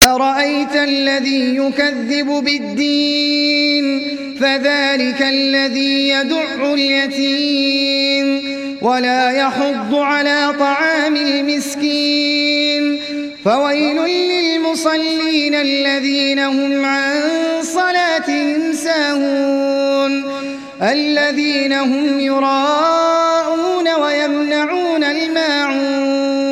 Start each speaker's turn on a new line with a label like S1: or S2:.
S1: أرأيت الذي يكذب بالدين فذلك الذي يدع اليتيم ولا يحض على طعام المسكين فويل للمصلين الذين هم عن صلاتهم ساهون الذين هم يراءون ويمنعون الماعون